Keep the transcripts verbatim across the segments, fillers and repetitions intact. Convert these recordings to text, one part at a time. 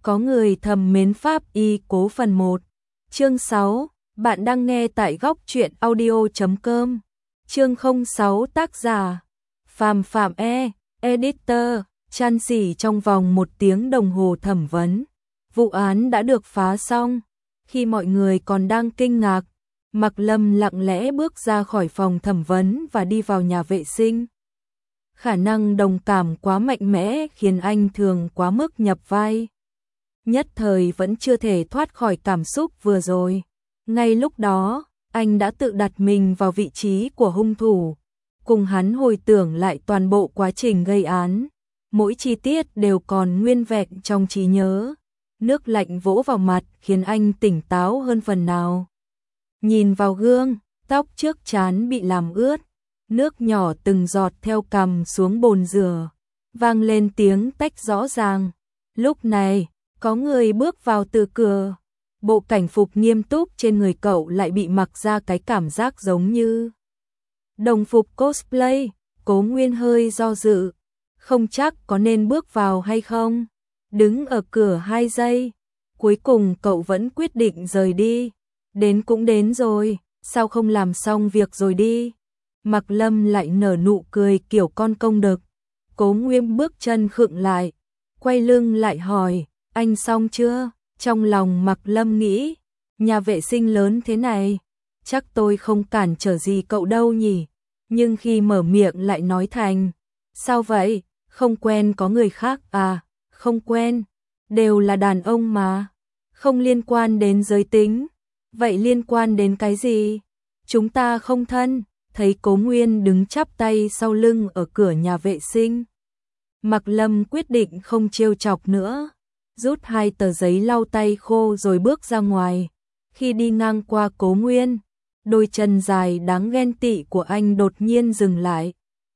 Có người thầm mến pháp y Cố phần một. Chương sáu, bạn đang nghe tại góc truyện audio chấm com. Chương không sáu, tác giả Phàm Phạm E, editor. Chan xỉ trong vòng một tiếng đồng hồ thẩm vấn, vụ án đã được phá xong. Khi mọi người còn đang kinh ngạc, Mạc Lâm lặng lẽ bước ra khỏi phòng thẩm vấn và đi vào nhà vệ sinh. Khả năng đồng cảm quá mạnh mẽ khiến anh thường quá mức nhập vai. Nhất thời vẫn chưa thể thoát khỏi cảm xúc vừa rồi. Ngay lúc đó, anh đã tự đặt mình vào vị trí của hung thủ, cùng hắn hồi tưởng lại toàn bộ quá trình gây án. Mỗi chi tiết đều còn nguyên vẹn trong trí nhớ. Nước lạnh vỗ vào mặt khiến anh tỉnh táo hơn phần nào. Nhìn vào gương, tóc trước trán bị làm ướt, nước nhỏ từng giọt theo cằm xuống bồn rửa, vang lên tiếng tách rõ ràng. Lúc này, có người bước vào từ cửa. Bộ cảnh phục nghiêm túc trên người cậu lại bị mặc ra cái cảm giác giống như đồng phục cosplay. Cố Nguyên hơi do dự, không chắc có nên bước vào hay không. Đứng ở cửa hai giây, cuối cùng cậu vẫn quyết định rời đi. Đến cũng đến rồi, sao không làm xong việc rồi đi. Mạc Lâm lại nở nụ cười kiểu con công đực. Cố Nguyên bước chân khựng lại, quay lưng lại hỏi, anh xong chưa? Trong lòng Mạc Lâm nghĩ, nhà vệ sinh lớn thế này, chắc tôi không cản trở gì cậu đâu nhỉ. Nhưng khi mở miệng lại nói thành, sao vậy, không quen có người khác à? Không quen, đều là đàn ông mà, không liên quan đến giới tính. Vậy liên quan đến cái gì? Chúng ta không thân. Thấy Cố Nguyên đứng chắp tay sau lưng ở cửa nhà vệ sinh, Mạc Lâm quyết định không trêu chọc nữa, rút hai tờ giấy lau tay khô rồi bước ra ngoài. Khi đi ngang qua Cố Nguyên, đôi chân dài đáng ghen tị của anh đột nhiên dừng lại.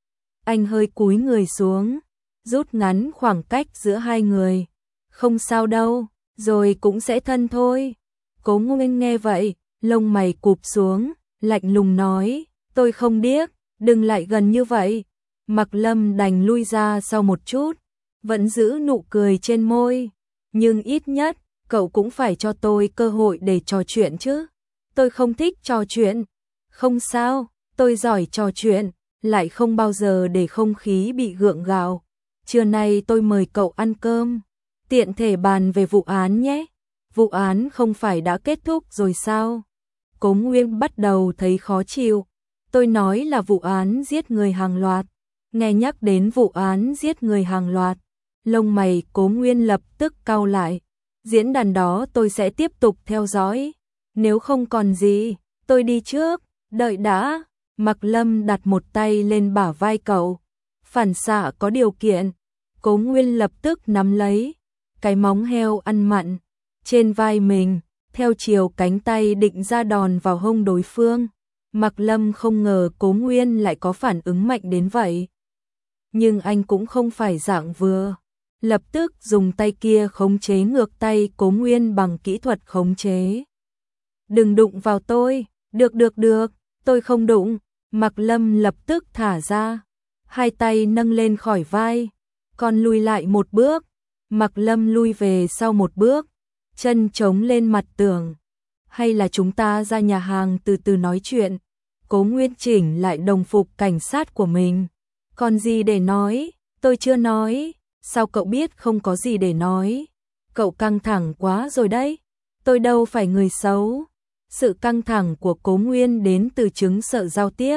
Anh hơi cúi người xuống, rút ngắn khoảng cách giữa hai người. Không sao đâu, rồi cũng sẽ thân thôi. Cố Nguyên nghe vậy, lông mày cụp xuống, lạnh lùng nói, tôi không điếc, đừng lại gần như vậy. Mạc Lâm đành lui ra sau một chút, vẫn giữ nụ cười trên môi. Nhưng ít nhất, cậu cũng phải cho tôi cơ hội để trò chuyện chứ. Tôi không thích trò chuyện. Không sao, tôi giỏi trò chuyện, lại không bao giờ để không khí bị gượng gạo. Trưa nay tôi mời cậu ăn cơm, tiện thể bàn về vụ án nhé. Vụ án không phải đã kết thúc rồi sao? Cố Nguyên bắt đầu thấy khó chịu. Tôi nói là vụ án giết người hàng loạt. Nghe nhắc đến vụ án giết người hàng loạt, lông mày Cố Nguyên lập tức cau lại. Diễn đàn đó tôi sẽ tiếp tục theo dõi. Nếu không còn gì, tôi đi trước. Đợi đã. Mạc Lâm đặt một tay lên bả vai cậu. Phản xạ có điều kiện. Cố Nguyên lập tức nắm lấy cái móng heo ăn mặn trên vai mình, theo chiều cánh tay định ra đòn vào hông đối phương. Mạc Lâm không ngờ Cố Nguyên lại có phản ứng mạnh đến vậy. Nhưng anh cũng không phải dạng vừa, lập tức dùng tay kia khống chế ngược tay Cố Nguyên bằng kỹ thuật khống chế. Đừng đụng vào tôi. Được được được, tôi không đụng. Mạc Lâm lập tức thả ra, hai tay nâng lên khỏi vai, còn lùi lại một bước. Mạc Lâm lui về sau một bước, chân chống lên mặt tường. Hay là chúng ta ra nhà hàng từ từ nói chuyện. Cố Nguyên chỉnh lại đồng phục cảnh sát của mình. Còn gì để nói? Tôi chưa nói. Sao cậu biết không có gì để nói? Cậu căng thẳng quá rồi đấy. Tôi đâu phải người xấu. Sự căng thẳng của Cố Nguyên đến từ chứng sợ giao tiếp.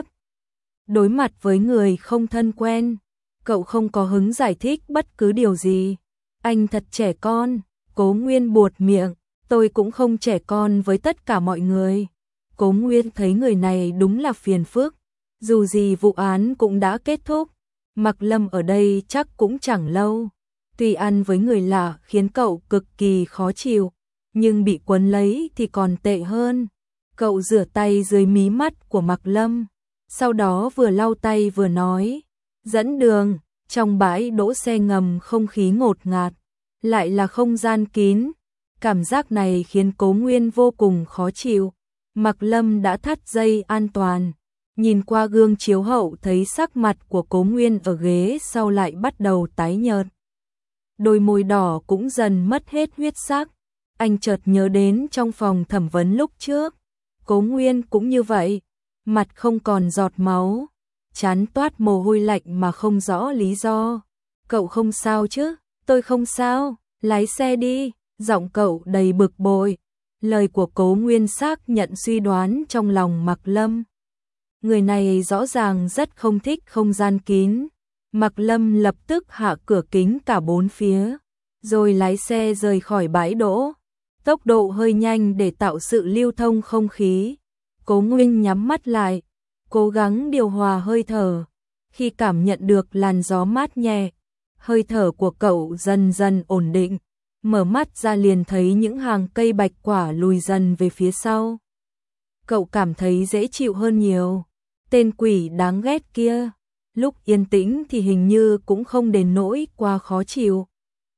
Đối mặt với người không thân quen, cậu không có hứng giải thích bất cứ điều gì. Anh thật trẻ con. Cố Nguyên buột miệng. Tôi cũng không trẻ con với tất cả mọi người. Cố Nguyên thấy người này đúng là phiền phức. Dù gì vụ án cũng đã kết thúc, Mạc Lâm ở đây chắc cũng chẳng lâu. Tuy ăn với người lạ khiến cậu cực kỳ khó chịu, nhưng bị quấn lấy thì còn tệ hơn. Cậu rửa tay dưới mí mắt của Mạc Lâm, sau đó vừa lau tay vừa nói, dẫn đường. Trong bãi đỗ xe ngầm không khí ngột ngạt, lại là không gian kín. Cảm giác này khiến Cố Nguyên vô cùng khó chịu. Mạc Lâm đã thắt dây an toàn, nhìn qua gương chiếu hậu thấy sắc mặt của Cố Nguyên ở ghế sau lại bắt đầu tái nhợt. đôi môi đỏ cũng dần mất hết huyết sắc. Anh chợt nhớ đến trong phòng thẩm vấn lúc trước, Cố Nguyên cũng như vậy, mặt không còn giọt máu, trán toát mồ hôi lạnh mà không rõ lý do. Cậu không sao chứ? Tôi không sao, lái xe đi, giọng cậu đầy bực bội. Lời của Cố Nguyên xác nhận suy đoán trong lòng Mạc Lâm. Người này rõ ràng rất không thích không gian kín. Mạc Lâm lập tức hạ cửa kính cả bốn phía, rồi lái xe rời khỏi bãi đỗ. Tốc độ hơi nhanh để tạo sự lưu thông không khí. Cố Nguyên nhắm mắt lại, cố gắng điều hòa hơi thở. Khi cảm nhận được làn gió mát nhẹ, hơi thở của cậu dần dần ổn định, mở mắt ra liền thấy những hàng cây bạch quả lùi dần về phía sau. Cậu cảm thấy dễ chịu hơn nhiều. Tên quỷ đáng ghét kia, lúc yên tĩnh thì hình như cũng không đến nỗi quá khó chịu.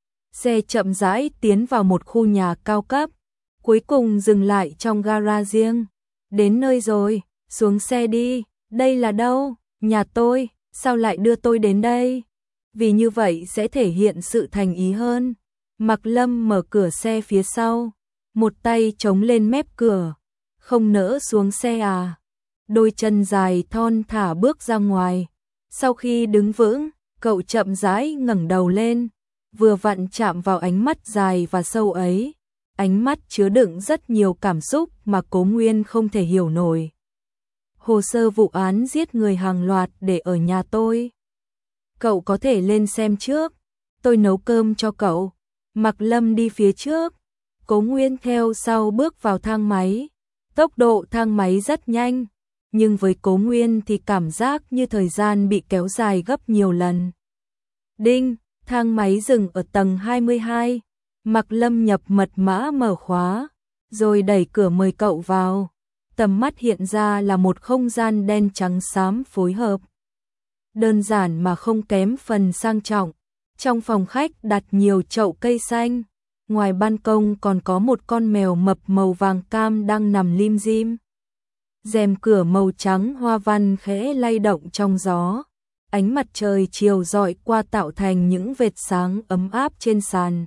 Xe chậm rãi tiến vào một khu nhà cao cấp, cuối cùng dừng lại trong gara riêng. Đến nơi rồi, xuống xe đi. Đây là đâu? Nhà tôi, sao lại đưa tôi đến đây? Vì như vậy sẽ thể hiện sự thành ý hơn. Mạc Lâm mở cửa xe phía sau, một tay chống lên mép cửa. Không nỡ xuống xe à? Đôi chân dài thon thả bước ra ngoài. Sau khi đứng vững, cậu chậm rãi ngẩng đầu lên, vừa vặn chạm vào ánh mắt dài và sâu ấy. Ánh mắt chứa đựng rất nhiều cảm xúc mà Cố Nguyên không thể hiểu nổi. Hồ sơ vụ án giết người hàng loạt để ở nhà tôi. Cậu có thể lên xem trước, tôi nấu cơm cho cậu. Mạc Lâm đi phía trước, Cố Nguyên theo sau bước vào thang máy. Tốc độ thang máy rất nhanh, nhưng với Cố Nguyên thì cảm giác như thời gian bị kéo dài gấp nhiều lần. Đinh, thang máy dừng ở tầng hai mươi hai. Mạc Lâm nhập mật mã mở khóa, rồi đẩy cửa mời cậu vào. Tầm mắt hiện ra là một không gian đen trắng xám phối hợp. Đơn giản mà không kém phần sang trọng. Trong phòng khách đặt nhiều chậu cây xanh. Ngoài ban công còn có một con mèo mập màu vàng cam đang nằm lim dim. Rèm cửa màu trắng hoa văn khẽ lay động trong gió. Ánh mặt trời chiều rọi qua tạo thành những vệt sáng ấm áp trên sàn.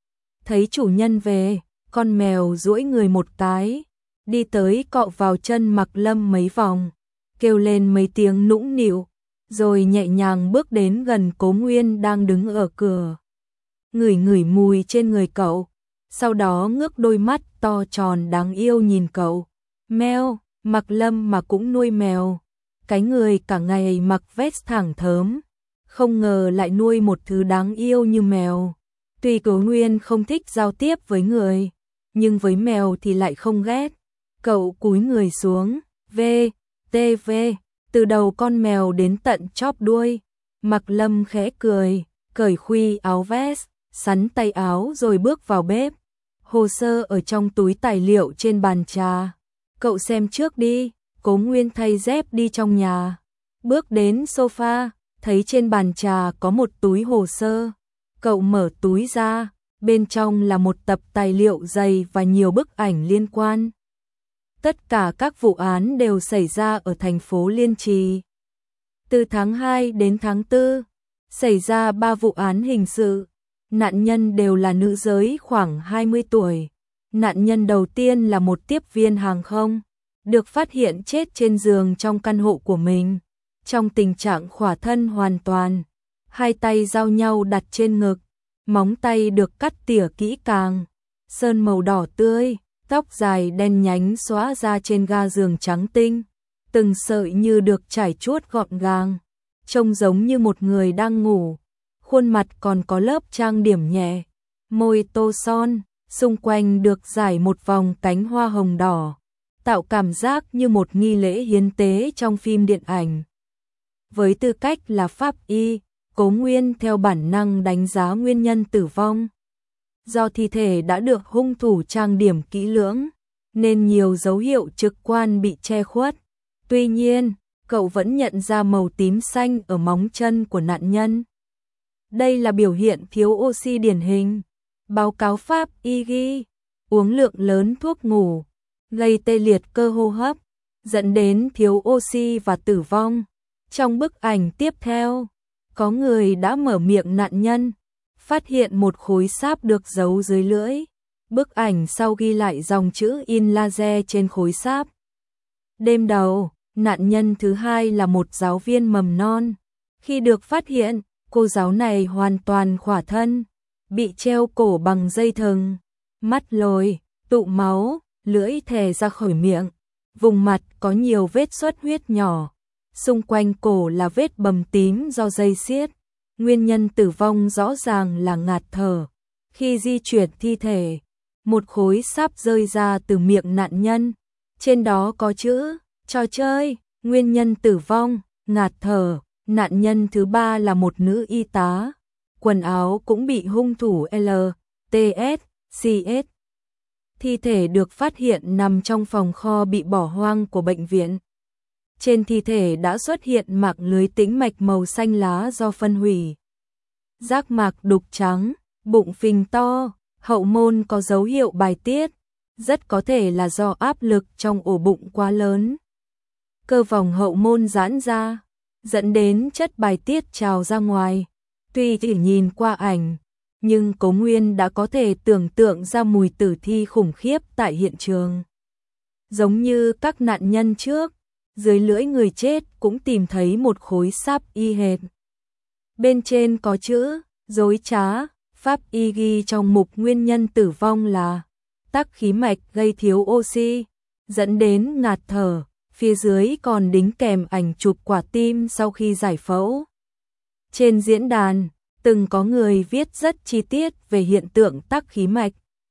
Thấy chủ nhân về, con mèo duỗi người một cái, đi tới cọ vào chân Mạc Lâm mấy vòng, kêu lên mấy tiếng nũng nịu, rồi nhẹ nhàng bước đến gần Cố Nguyên đang đứng ở cửa. Ngửi ngửi mùi trên người cậu, sau đó ngước đôi mắt to tròn đáng yêu nhìn cậu. Mèo, Mạc Lâm mà cũng nuôi mèo. Cái người cả ngày mặc vest thẳng thớm, không ngờ lại nuôi một thứ đáng yêu như mèo. Tuy Cố Nguyên không thích giao tiếp với người, nhưng với mèo thì lại không ghét. Cậu cúi người xuống, v, tê vê, từ đầu con mèo đến tận chóp đuôi. Mạc Lâm khẽ cười, cởi khuy áo vest, sắn tay áo rồi bước vào bếp. Hồ sơ ở trong túi tài liệu trên bàn trà. Cậu xem trước đi. Cố Nguyên thay dép đi trong nhà. Bước đến sofa, thấy trên bàn trà có một túi hồ sơ. Cậu mở túi ra, bên trong là một tập tài liệu dày và nhiều bức ảnh liên quan. Tất cả các vụ án đều xảy ra ở thành phố Liên Trì. Từ tháng hai đến tháng tư, xảy ra ba vụ án hình sự. Nạn nhân đều là nữ giới khoảng hai mươi tuổi. Nạn nhân đầu tiên là một tiếp viên hàng không, được phát hiện chết trên giường trong căn hộ của mình, trong tình trạng khỏa thân hoàn toàn, hai tay giao nhau đặt trên ngực, móng tay được cắt tỉa kỹ càng, sơn màu đỏ tươi, tóc dài đen nhánh xõa ra trên ga giường trắng tinh, từng sợi như được trải chuốt gọn gàng, trông giống như một người đang ngủ, khuôn mặt còn có lớp trang điểm nhẹ, môi tô son, xung quanh được rải một vòng cánh hoa hồng đỏ, tạo cảm giác như một nghi lễ hiến tế trong phim điện ảnh. Với tư cách là pháp y, Cố Nguyên theo bản năng đánh giá nguyên nhân tử vong. Do thi thể đã được hung thủ trang điểm kỹ lưỡng, nên nhiều dấu hiệu trực quan bị che khuất. Tuy nhiên, cậu vẫn nhận ra màu tím xanh ở móng chân của nạn nhân. Đây là biểu hiện thiếu oxy điển hình. Báo cáo pháp y ghi, uống lượng lớn thuốc ngủ, gây tê liệt cơ hô hấp, dẫn đến thiếu oxy và tử vong. Trong bức ảnh tiếp theo, có người đã mở miệng nạn nhân. phát hiện một khối sáp được giấu dưới lưỡi. Bức ảnh sau ghi lại dòng chữ in laser trên khối sáp. Đêm đầu, nạn nhân thứ hai là một giáo viên mầm non. Khi được phát hiện, cô giáo này hoàn toàn khỏa thân, bị treo cổ bằng dây thừng, mắt lồi, tụ máu, lưỡi thè ra khỏi miệng. Vùng mặt có nhiều vết xuất huyết nhỏ, xung quanh cổ là vết bầm tím do dây xiết. Nguyên nhân tử vong rõ ràng là ngạt thở. Khi di chuyển thi thể, một khối sáp rơi ra từ miệng nạn nhân. Trên đó có chữ, trò chơi, nguyên nhân tử vong, ngạt thở. Nạn nhân thứ ba là một nữ y tá. Quần áo cũng bị hung thủ L, T S, C S. Thi thể được phát hiện nằm trong phòng kho bị bỏ hoang của bệnh viện. Trên thi thể đã xuất hiện mạng lưới tĩnh mạch màu xanh lá do phân hủy. Giác mạc đục trắng, bụng phình to, hậu môn có dấu hiệu bài tiết, rất có thể là do áp lực trong ổ bụng quá lớn. Cơ vòng hậu môn giãn ra, dẫn đến chất bài tiết trào ra ngoài. Tuy chỉ nhìn qua ảnh, nhưng Cố Nguyên đã có thể tưởng tượng ra mùi tử thi khủng khiếp tại hiện trường. Giống như các nạn nhân trước, dưới lưỡi người chết cũng tìm thấy một khối sáp y hệt. Bên trên có chữ, dối trá, pháp y ghi trong mục nguyên nhân tử vong là tắc khí mạch gây thiếu oxy, dẫn đến ngạt thở. Phía dưới còn đính kèm ảnh chụp quả tim sau khi giải phẫu. Trên diễn đàn, từng có người viết rất chi tiết về hiện tượng tắc khí mạch.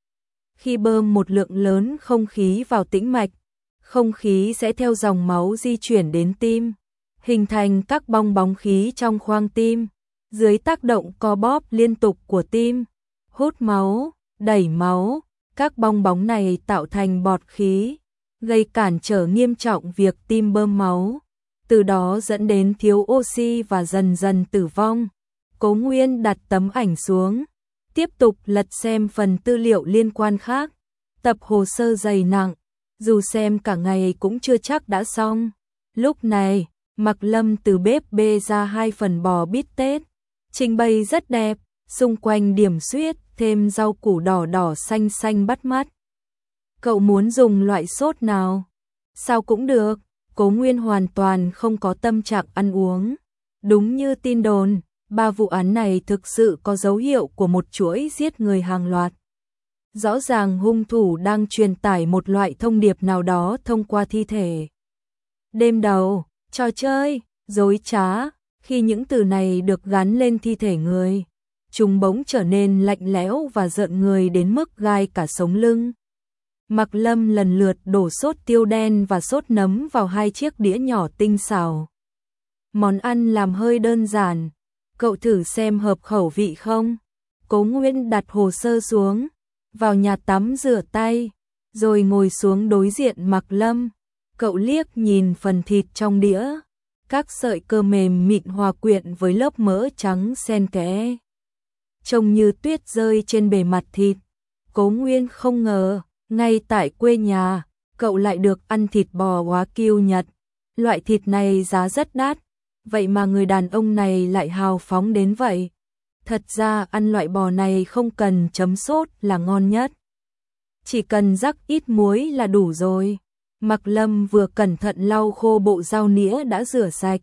Khi bơm một lượng lớn không khí vào tĩnh mạch, không khí sẽ theo dòng máu di chuyển đến tim, hình thành các bong bóng khí trong khoang tim. Dưới tác động co bóp liên tục của tim, hút máu, đẩy máu, các bong bóng này tạo thành bọt khí, gây cản trở nghiêm trọng việc tim bơm máu, từ đó dẫn đến thiếu oxy và dần dần tử vong. Cố Nguyên đặt tấm ảnh xuống, tiếp tục lật xem phần tư liệu liên quan khác. Tập hồ sơ dày nặng, dù xem cả ngày cũng chưa chắc đã xong. Lúc này, Mạc Lâm từ bếp bê ra hai phần bò bít tết, trình bày rất đẹp, xung quanh điểm xuyết thêm rau củ đỏ đỏ xanh xanh bắt mắt. Cậu muốn dùng loại sốt nào? Sao cũng được. Cố Nguyên hoàn toàn không có tâm trạng ăn uống. Đúng như tin đồn, ba vụ án này thực sự có dấu hiệu của một chuỗi giết người hàng loạt. Rõ ràng hung thủ đang truyền tải một loại thông điệp nào đó thông qua thi thể. Đêm đầu, trò chơi, dối trá, khi những từ này được gắn lên thi thể người, chúng bỗng trở nên lạnh lẽo và rợn người đến mức gai cả sống lưng. Mạc Lâm lần lượt đổ sốt tiêu đen và sốt nấm vào hai chiếc đĩa nhỏ tinh xảo. Món ăn làm hơi đơn giản, cậu thử xem hợp khẩu vị không? Cố Nguyên đặt hồ sơ xuống, vào nhà tắm rửa tay, rồi ngồi xuống đối diện Mạc Lâm. Cậu liếc nhìn phần thịt trong đĩa, các sợi cơ mềm mịn hòa quyện với lớp mỡ trắng xen kẽ, trông như tuyết rơi trên bề mặt thịt. Cố Nguyên không ngờ, ngay tại quê nhà, cậu lại được ăn thịt bò Wagyu Nhật. Loại thịt này giá rất đắt, vậy mà người đàn ông này lại hào phóng đến vậy. Thật ra ăn loại bò này không cần chấm sốt là ngon nhất. Chỉ cần rắc ít muối là đủ rồi. Mạc Lâm vừa cẩn thận lau khô bộ dao nĩa đã rửa sạch,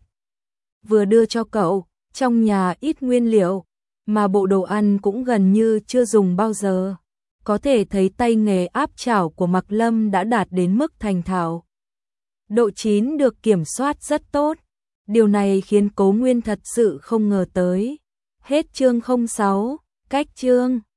vừa đưa cho cậu. Trong nhà ít nguyên liệu, mà bộ đồ ăn cũng gần như chưa dùng bao giờ. Có thể thấy tay nghề áp chảo của Mạc Lâm đã đạt đến mức thành thạo. Độ chín được kiểm soát rất tốt. Điều này khiến Cố Nguyên thật sự không ngờ tới. Hết chương không sáu, cách chương.